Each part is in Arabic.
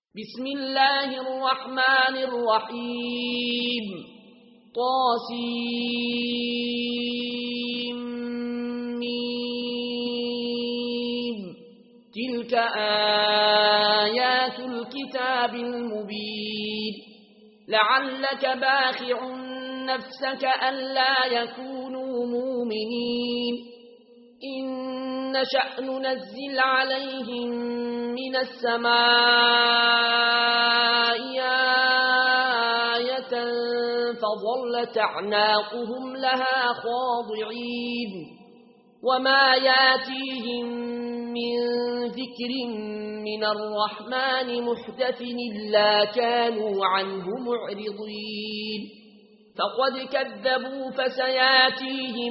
بسم الله الرحمن الرحيم طاسيم تلك آيات الكتاب المبين لعلك باخع نفسك ألا يكونوا مؤمنين إن نشأ ننزل عليهم من السماء آية فظلت أعناقهم لها خاضعين وما ياتيهم من ذكر من الرحمن محدث إلا كانوا عنه معرضين فقد كذبوا فسياتيهم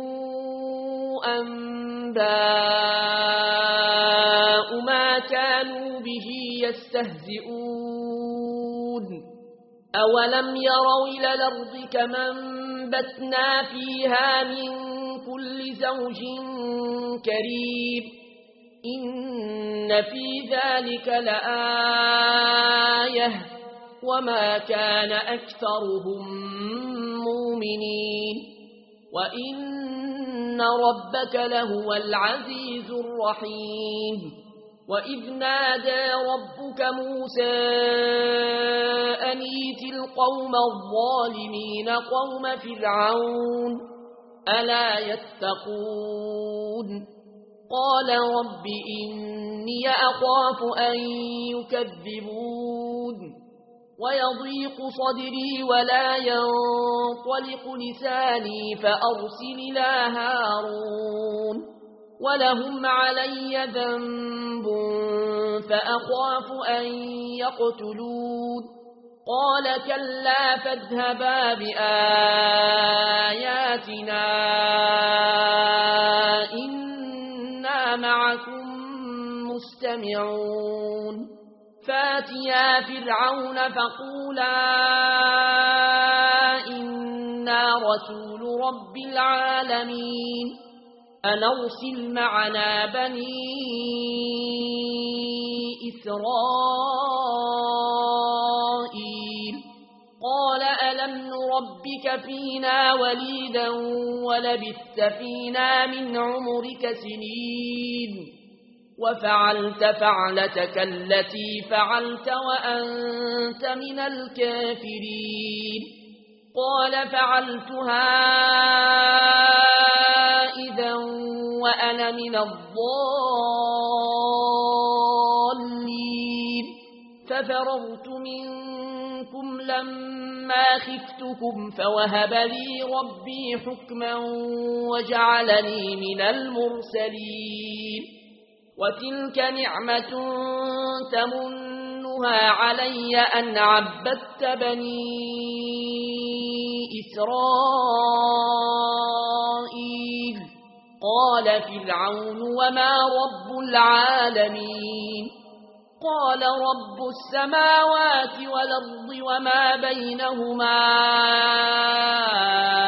أنباء ما كانوا به يستهزئون أولم يروا إلى الأرض كما انبتنا فيها من كل زوج كريم إن في ذلك لآية وما كان أكثرهم مؤمنين وإن ربك لهو العزيز الرحيم وإذ نادى ربك موسى أن ائت القوم الظالمين قوم فرعون ألا يتقون قال رب إني أخاف أن يكذبون ويضيق صدري ولا ينطلق لساني فأرسل إلى هارون ولهم علي ذنب فأخاف أن يقتلون قال كلا فاذهبا بآياتنا إنا معكم مستمعون فاتيا فرعون فقولا إنا رسول رب العالمين أن أرسل معنا بني إسرائيل قال ألم نربك فينا وليدا ولبثت فينا من عمرك سنين وفعلت فعلتك التي فعلت وأنت من الكافرين قال فعلتها إذا وأنا من الضالين ففررت منكم لما خفتكم فوهب لي ربي حكما وجعلني من المرسلين وتلك نعمة تمنها علي أن عبدت بني إسرائيل قال فرعون وما رب العالمين قال رب السماوات والأرض وما بينهما